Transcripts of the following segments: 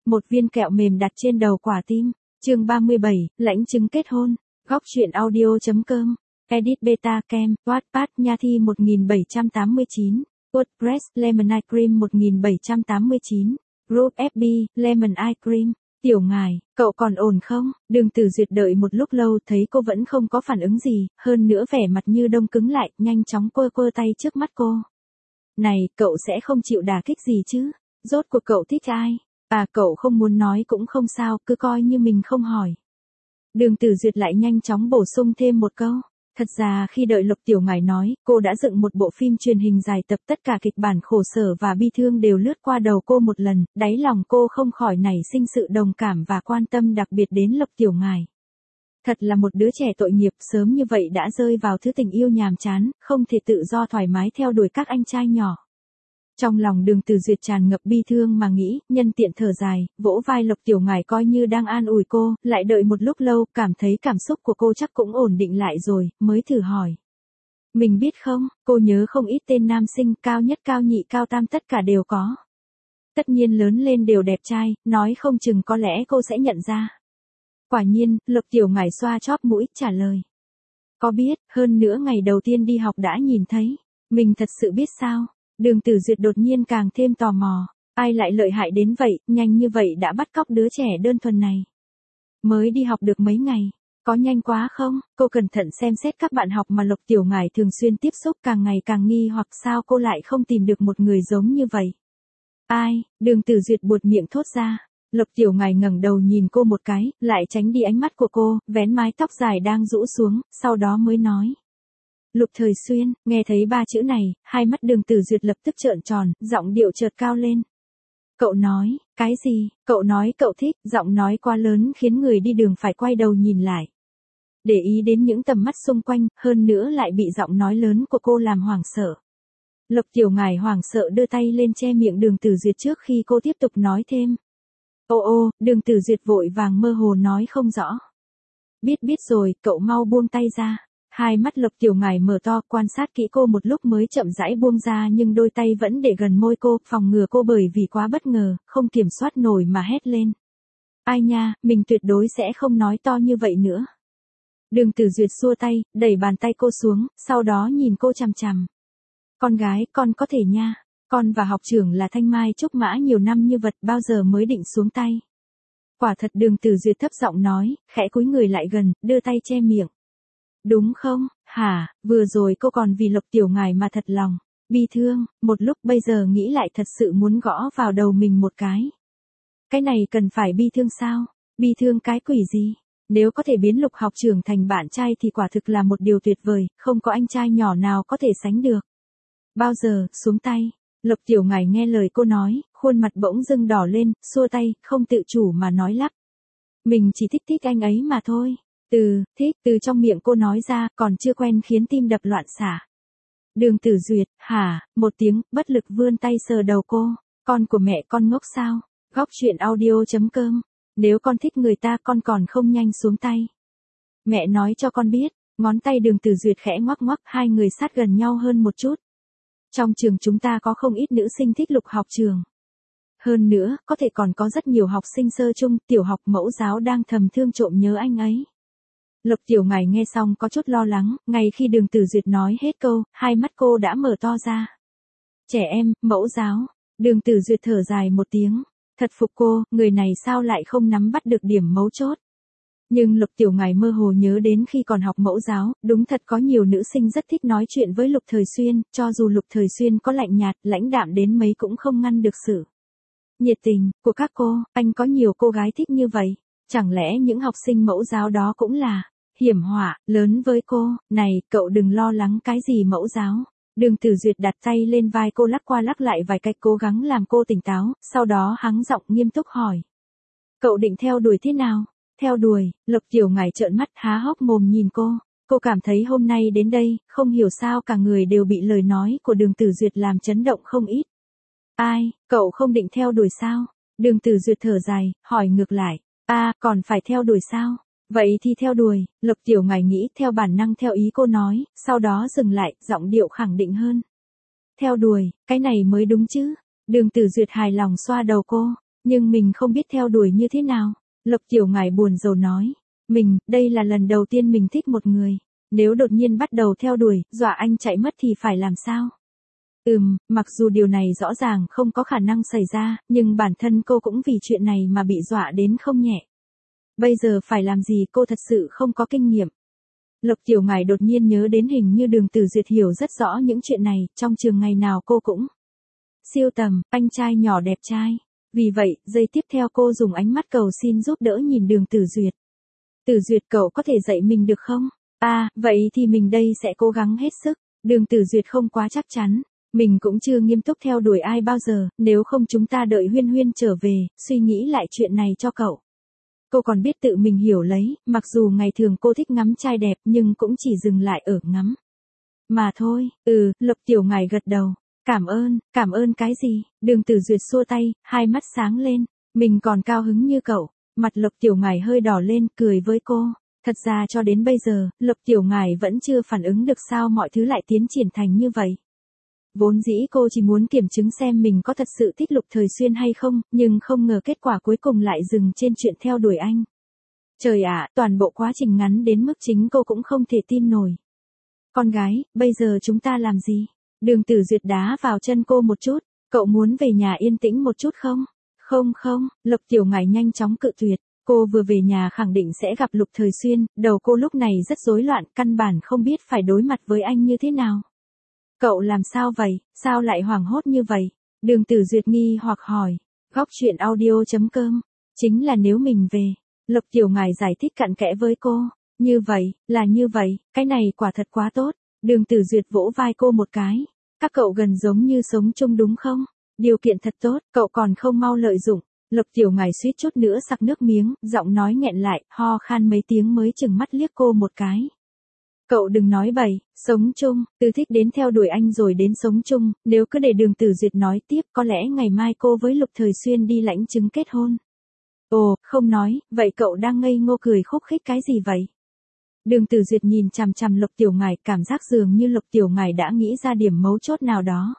Một viên kẹo mềm đặt trên đầu quả tim. Chương 37, lãnh chứng kết hôn. Góc truyện audio.com. Edit Beta Kem, Wattpad Nha Thi 1789. WordPress Lemon Ice Cream 1789. Group FB Lemon Ice Cream. Tiểu ngài, cậu còn ổn không? Đường Tử Duyệt đợi một lúc lâu thấy cô vẫn không có phản ứng gì, hơn nữa vẻ mặt như đông cứng lại, nhanh chóng quơ quơ tay trước mắt cô. Này, cậu sẽ không chịu đả kích gì chứ? Rốt cuộc cậu thích ai? À, cậu không muốn nói cũng không sao, cứ coi như mình không hỏi. Đường Tử Duyệt lại nhanh chóng bổ sung thêm một câu. Thật ra khi đợi Lục Tiểu Ngải nói, cô đã dựng một bộ phim truyền hình dài tập, tất cả kịch bản khổ sở và bi thương đều lướt qua đầu cô một lần, đáy lòng cô không khỏi nảy sinh sự đồng cảm và quan tâm đặc biệt đến Lục Tiểu Ngải. Thật là một đứa trẻ tội nghiệp, sớm như vậy đã rơi vào thứ tình yêu nhàm chán, không thể tự do thoải mái theo đuổi các anh trai nhỏ. Trong lòng Đường Tử Duyệt tràn ngập bi thương mà nghĩ, nhân tiện thở dài, vỗ vai Lục Tiểu Ngải coi như đang an ủi cô, lại đợi một lúc lâu, cảm thấy cảm xúc của cô chắc cũng ổn định lại rồi, mới thử hỏi. Mình biết không, cô nhớ không ít tên nam sinh, cao nhất cao nhị cao tam tất cả đều có. Tất nhiên lớn lên đều đẹp trai, nói không chừng có lẽ cô sẽ nhận ra. Quả nhiên, Lục Tiểu Ngải xoa chóp mũi, trả lời. Có biết, hơn nữa ngày đầu tiên đi học đã nhìn thấy. Mình thật sự biết sao? Đường Tử Duyệt đột nhiên càng thêm tò mò. Ai lại lợi hại đến vậy, nhanh như vậy đã bắt cóc đứa trẻ đơn thuần này. Mới đi học được mấy ngày. Có nhanh quá không? Cô cẩn thận xem xét các bạn học mà Lục Tiểu Ngải thường xuyên tiếp xúc, càng ngày càng nghi hoặc sao cô lại không tìm được một người giống như vậy. Ai? Đường Tử Duyệt buột miệng thốt ra. Lục Tiểu Ngải ngẩng đầu nhìn cô một cái, lại tránh đi ánh mắt của cô, vén mái tóc dài đang rũ xuống, sau đó mới nói. Lục Thời Xuyên. Nghe thấy ba chữ này, hai mắt Đường Tử Duyệt lập tức trợn tròn, giọng điệu chợt cao lên. Cậu nói, cái gì? Cậu nói cậu thích, giọng nói quá lớn khiến người đi đường phải quay đầu nhìn lại. Để ý đến những tầm mắt xung quanh, hơn nữa lại bị giọng nói lớn của cô làm hoảng sợ. Lục Tiểu Ngải hoảng sợ đưa tay lên che miệng Đường Tử Duyệt trước khi cô tiếp tục nói thêm. Ô, Đường Tử Duyệt vội vàng mơ hồ nói không rõ. Biết rồi, cậu mau buông tay ra. Hai mắt Lục Tiểu Ngải mở to, quan sát kỹ cô một lúc mới chậm rãi buông ra, nhưng đôi tay vẫn để gần môi cô, phòng ngừa cô bởi vì quá bất ngờ, không kiểm soát nổi mà hét lên. Ai nha, mình tuyệt đối sẽ không nói to như vậy nữa. Đường Tử Duyệt xua tay, đẩy bàn tay cô xuống, sau đó nhìn cô chằm chằm. Con gái, con có thể nha. Con và học trưởng là thanh mai trúc mã nhiều năm như vật, bao giờ mới định xuống tay. Quả thật. Đường Tử Duyệt thấp giọng nói, khẽ cúi người lại gần, đưa tay che miệng. Đúng không? Hả, vừa rồi cô còn vì Lục Tiểu Ngải mà thật lòng bi thương, một lúc bây giờ nghĩ lại thật sự muốn gõ vào đầu mình một cái. Cái này cần phải bi thương sao? Bi thương cái quỷ gì? Nếu có thể biến Lục học trưởng thành bạn trai thì quả thực là một điều tuyệt vời, không có anh trai nhỏ nào có thể sánh được. Bao giờ, xuống tay. Lục Tiểu Ngải nghe lời cô nói, khuôn mặt bỗng dưng đỏ lên, xua tay, không tự chủ mà nói lắp. Mình chỉ thích anh ấy mà thôi. Thích, từ trong miệng cô nói ra, còn chưa quen khiến tim đập loạn xạ. Đường Tử Duyệt, hả, một tiếng, bất lực vươn tay sờ đầu cô. Con của mẹ con ngốc sao? Góc truyện audio.com. Nếu con thích người ta con còn không nhanh xuống tay. Mẹ nói cho con biết. Ngón tay Đường Tử Duyệt khẽ ngoắc ngoắc, hai người sát gần nhau hơn một chút. Trong trường chúng ta có không ít nữ sinh thích Lục học trường. Hơn nữa, có thể còn có rất nhiều học sinh sơ trung, tiểu học, mẫu giáo đang thầm thương trộm nhớ anh ấy. Lục Tiểu Ngải nghe xong có chút lo lắng, ngay khi Đường Tử Duyệt nói hết câu, hai mắt cô đã mở to ra. Trẻ em, mẫu giáo. Đường Tử Duyệt thở dài một tiếng. Thật phục cô, người này sao lại không nắm bắt được điểm mấu chốt. Nhưng Lục Tiểu Ngải mơ hồ nhớ đến khi còn học mẫu giáo, đúng thật có nhiều nữ sinh rất thích nói chuyện với Lục Thời Xuyên, cho dù Lục Thời Xuyên có lạnh nhạt, lãnh đạm đến mấy cũng không ngăn được sự nhiệt tình của các cô. Anh có nhiều cô gái thích như vậy. Chẳng lẽ những học sinh mẫu giáo đó cũng là hiểm họa lớn với cô? Này, cậu đừng lo lắng cái gì mẫu giáo. Đường Tử Duyệt đặt tay lên vai cô lắc qua lắc lại vài cách cố gắng làm cô tỉnh táo, sau đó hắng giọng nghiêm túc hỏi. Cậu định theo đuổi thế nào? Theo đuổi. Lục Tiểu Ngải trợn mắt há hốc mồm nhìn cô. Cô cảm thấy hôm nay đến đây, không hiểu sao cả người đều bị lời nói của Đường Tử Duyệt làm chấn động không ít. Ai, cậu không định theo đuổi sao? Đường Tử Duyệt thở dài, hỏi ngược lại. Còn phải theo đuổi sao? Vậy thì theo đuổi. Lục Tiểu Ngải nghĩ theo bản năng theo ý cô nói, sau đó dừng lại, giọng điệu khẳng định hơn. Theo đuổi, cái này mới đúng chứ. Đường Tử Duyệt hài lòng xoa đầu cô. Nhưng mình không biết theo đuổi như thế nào. Lộc Tiểu Ngải buồn rầu nói. Đây là lần đầu tiên mình thích một người. Nếu đột nhiên bắt đầu theo đuổi, dọa anh chạy mất thì phải làm sao? Mặc dù điều này rõ ràng không có khả năng xảy ra, nhưng bản thân cô cũng vì chuyện này mà bị dọa đến không nhẹ. Bây giờ phải làm gì cô thật sự không có kinh nghiệm. Lộc Tiểu Ngải đột nhiên nhớ đến hình như Đường Tử Duyệt hiểu rất rõ những chuyện này, trong trường ngày nào cô cũng siêu tầm, anh trai nhỏ đẹp trai. Vì vậy, giây tiếp theo cô dùng ánh mắt cầu xin giúp đỡ nhìn Đường Tử Duyệt. Tử Duyệt cậu có thể dạy mình được không? Vậy thì mình đây sẽ cố gắng hết sức. Đường Tử Duyệt không quá chắc chắn. Mình cũng chưa nghiêm túc theo đuổi ai bao giờ, nếu không chúng ta đợi Huyên Huyên trở về, suy nghĩ lại chuyện này cho cậu. Cô còn biết tự mình hiểu lấy, mặc dù ngày thường cô thích ngắm trai đẹp nhưng cũng chỉ dừng lại ở ngắm. Mà thôi, Lộc Tiểu Ngải gật đầu. Cảm ơn cái gì? Đường Tử Duyệt xua tay, hai mắt sáng lên. Mình còn cao hứng như cậu. Mặt Lộc Tiểu Ngải hơi đỏ lên, cười với cô. Thật ra cho đến bây giờ, Lộc Tiểu Ngải vẫn chưa phản ứng được sao mọi thứ lại tiến triển thành như vậy. Vốn dĩ cô chỉ muốn kiểm chứng xem mình có thật sự thích Lục Thời Xuyên hay không, nhưng không ngờ kết quả cuối cùng lại dừng trên chuyện theo đuổi anh. Trời ạ, toàn bộ quá trình ngắn đến mức chính cô cũng không thể tin nổi. Con gái, bây giờ chúng ta làm gì? Đường Tử Duyệt đá vào chân cô một chút, cậu muốn về nhà yên tĩnh một chút không? Không, Lộc Tiểu Ngải nhanh chóng cự tuyệt. Cô vừa về nhà khẳng định sẽ gặp Lục Thời Xuyên, đầu cô lúc này rất rối loạn, căn bản không biết phải đối mặt với anh như thế nào. Cậu làm sao vậy, sao lại hoảng hốt như vậy? Đường Tử Duyệt nghi hoặc hỏi. Góc chuyện audio.com. Chính là nếu mình về. Lộc Tiểu Ngải giải thích cặn kẽ với cô. Như vậy, cái này quả thật quá tốt. Đường Tử Duyệt vỗ vai cô một cái. Các cậu gần giống như sống chung đúng không? Điều kiện thật tốt, cậu còn không mau lợi dụng. Lộc Tiểu Ngải suýt chút nữa sặc nước miếng, giọng nói nghẹn lại, ho khan mấy tiếng mới chừng mắt liếc cô một cái. Cậu đừng nói bậy, sống chung, từ thích đến theo đuổi anh rồi đến sống chung, nếu cứ để Đường Tử Duyệt nói tiếp có lẽ ngày mai cô với Lục Thời Xuyên đi lãnh chứng kết hôn. Ồ, không nói, vậy cậu đang ngây ngô cười khúc khích cái gì vậy? Đường Tử Duyệt nhìn chằm chằm Lộc Tiểu Ngải, cảm giác dường như Lộc Tiểu Ngải đã nghĩ ra điểm mấu chốt nào đó.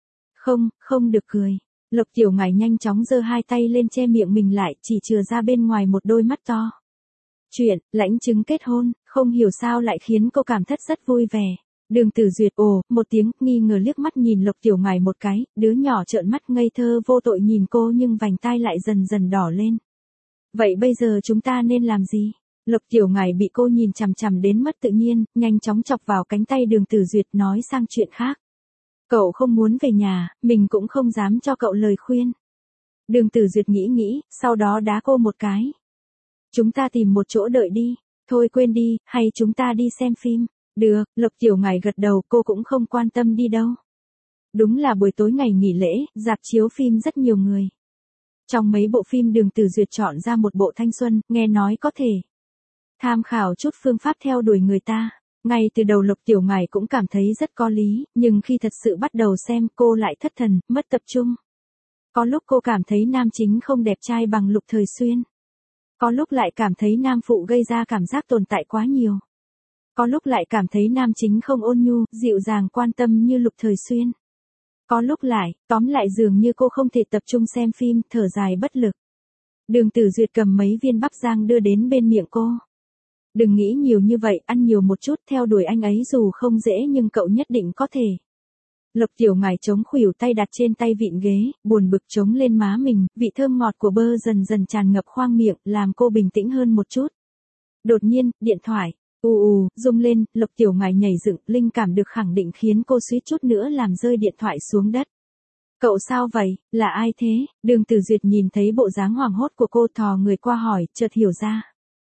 Không được cười. Lộc Tiểu Ngải nhanh chóng giơ hai tay lên che miệng mình lại, chỉ chừa ra bên ngoài một đôi mắt to. Chuyện, lãnh chứng kết hôn, không hiểu sao lại khiến cô cảm thấy rất vui vẻ. Đường Tử Duyệt một tiếng, nghi ngờ liếc mắt nhìn Lộc Tiểu Ngải một cái, đứa nhỏ trợn mắt ngây thơ vô tội nhìn cô nhưng vành tai lại dần dần đỏ lên. Vậy bây giờ chúng ta nên làm gì? Lộc Tiểu Ngải bị cô nhìn chằm chằm đến mất tự nhiên, nhanh chóng chọc vào cánh tay Đường Tử Duyệt nói sang chuyện khác. Cậu không muốn về nhà, mình cũng không dám cho cậu lời khuyên. Đường Tử Duyệt nghĩ, sau đó đá cô một cái. Chúng ta tìm một chỗ đợi đi, thôi quên đi, hay chúng ta đi xem phim. Được, Lộc Tiểu Ngải gật đầu, cô cũng không quan tâm đi đâu. Đúng là buổi tối ngày nghỉ lễ, rạp chiếu phim rất nhiều người. Trong mấy bộ phim Đường Tử Duyệt chọn ra một bộ thanh xuân, nghe nói có thể tham khảo chút phương pháp theo đuổi người ta. Ngay từ đầu Lộc Tiểu Ngải cũng cảm thấy rất có lý, nhưng khi thật sự bắt đầu xem cô lại thất thần, mất tập trung. Có lúc cô cảm thấy nam chính không đẹp trai bằng Lục Thời Xuyên. Có lúc lại cảm thấy nam phụ gây ra cảm giác tồn tại quá nhiều. Có lúc lại cảm thấy nam chính không ôn nhu, dịu dàng quan tâm như Lục Thời Xuyên. Có lúc lại, tóm lại dường như cô không thể tập trung xem phim, thở dài bất lực. Đường Tử Duyệt cầm mấy viên bắp rang đưa đến bên miệng cô. Đừng nghĩ nhiều như vậy, ăn nhiều một chút, theo đuổi anh ấy dù không dễ nhưng cậu nhất định có thể. Lộc Tiểu Ngải chống khuỷu tay đặt trên tay vịn ghế, buồn bực chống lên má mình, vị thơm ngọt của bơ dần dần tràn ngập khoang miệng, làm cô bình tĩnh hơn một chút. Đột nhiên, điện thoại, rung lên, Lộc Tiểu Ngải nhảy dựng, linh cảm được khẳng định khiến cô suýt chút nữa làm rơi điện thoại xuống đất. Cậu sao vậy, là ai thế? Đường Tử Duyệt nhìn thấy bộ dáng hoảng hốt của cô thò người qua hỏi, chợt hiểu ra.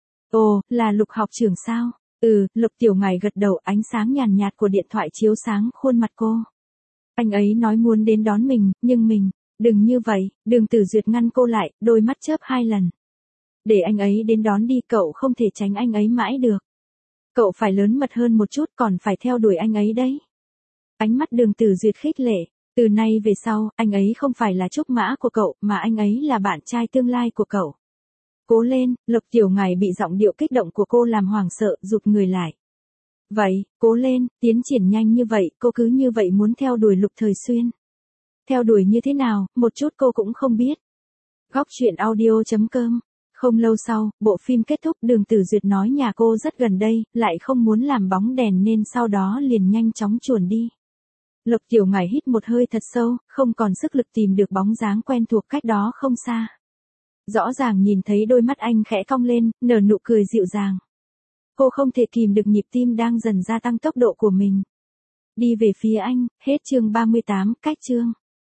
Là Lục học trưởng sao? Lộc Tiểu Ngải gật đầu, ánh sáng nhàn nhạt của điện thoại chiếu sáng khuôn mặt cô. Anh ấy nói muốn đến đón mình, nhưng đừng như vậy, Đường Tử Duyệt ngăn cô lại, đôi mắt chớp 2 lần. Để anh ấy đến đón đi, cậu không thể tránh anh ấy mãi được. Cậu phải lớn mật hơn một chút, còn phải theo đuổi anh ấy đấy. Ánh mắt Đường Tử Duyệt khích lệ, từ nay về sau, anh ấy không phải là trúc mã của cậu, mà anh ấy là bạn trai tương lai của cậu. Cố lên, Lộc Tiểu Ngải bị giọng điệu kích động của cô làm hoảng sợ, rụt người lại. Vậy, cố lên, tiến triển nhanh như vậy, cô cứ như vậy muốn theo đuổi Lục Thời Xuyên. Theo đuổi như thế nào, một chút cô cũng không biết. Góc truyện audio.com. Không lâu sau, bộ phim kết thúc, Đường Tử Duyệt nói nhà cô rất gần đây, lại không muốn làm bóng đèn nên sau đó liền nhanh chóng chuồn đi. Lộc Tiểu Ngải hít một hơi thật sâu, không còn sức lực tìm được bóng dáng quen thuộc cách đó không xa. Rõ ràng nhìn thấy đôi mắt anh khẽ cong lên, nở nụ cười dịu dàng. Cô không thể kìm được nhịp tim đang dần gia tăng tốc độ của mình. Đi về phía anh, hết chương 38, cách chương.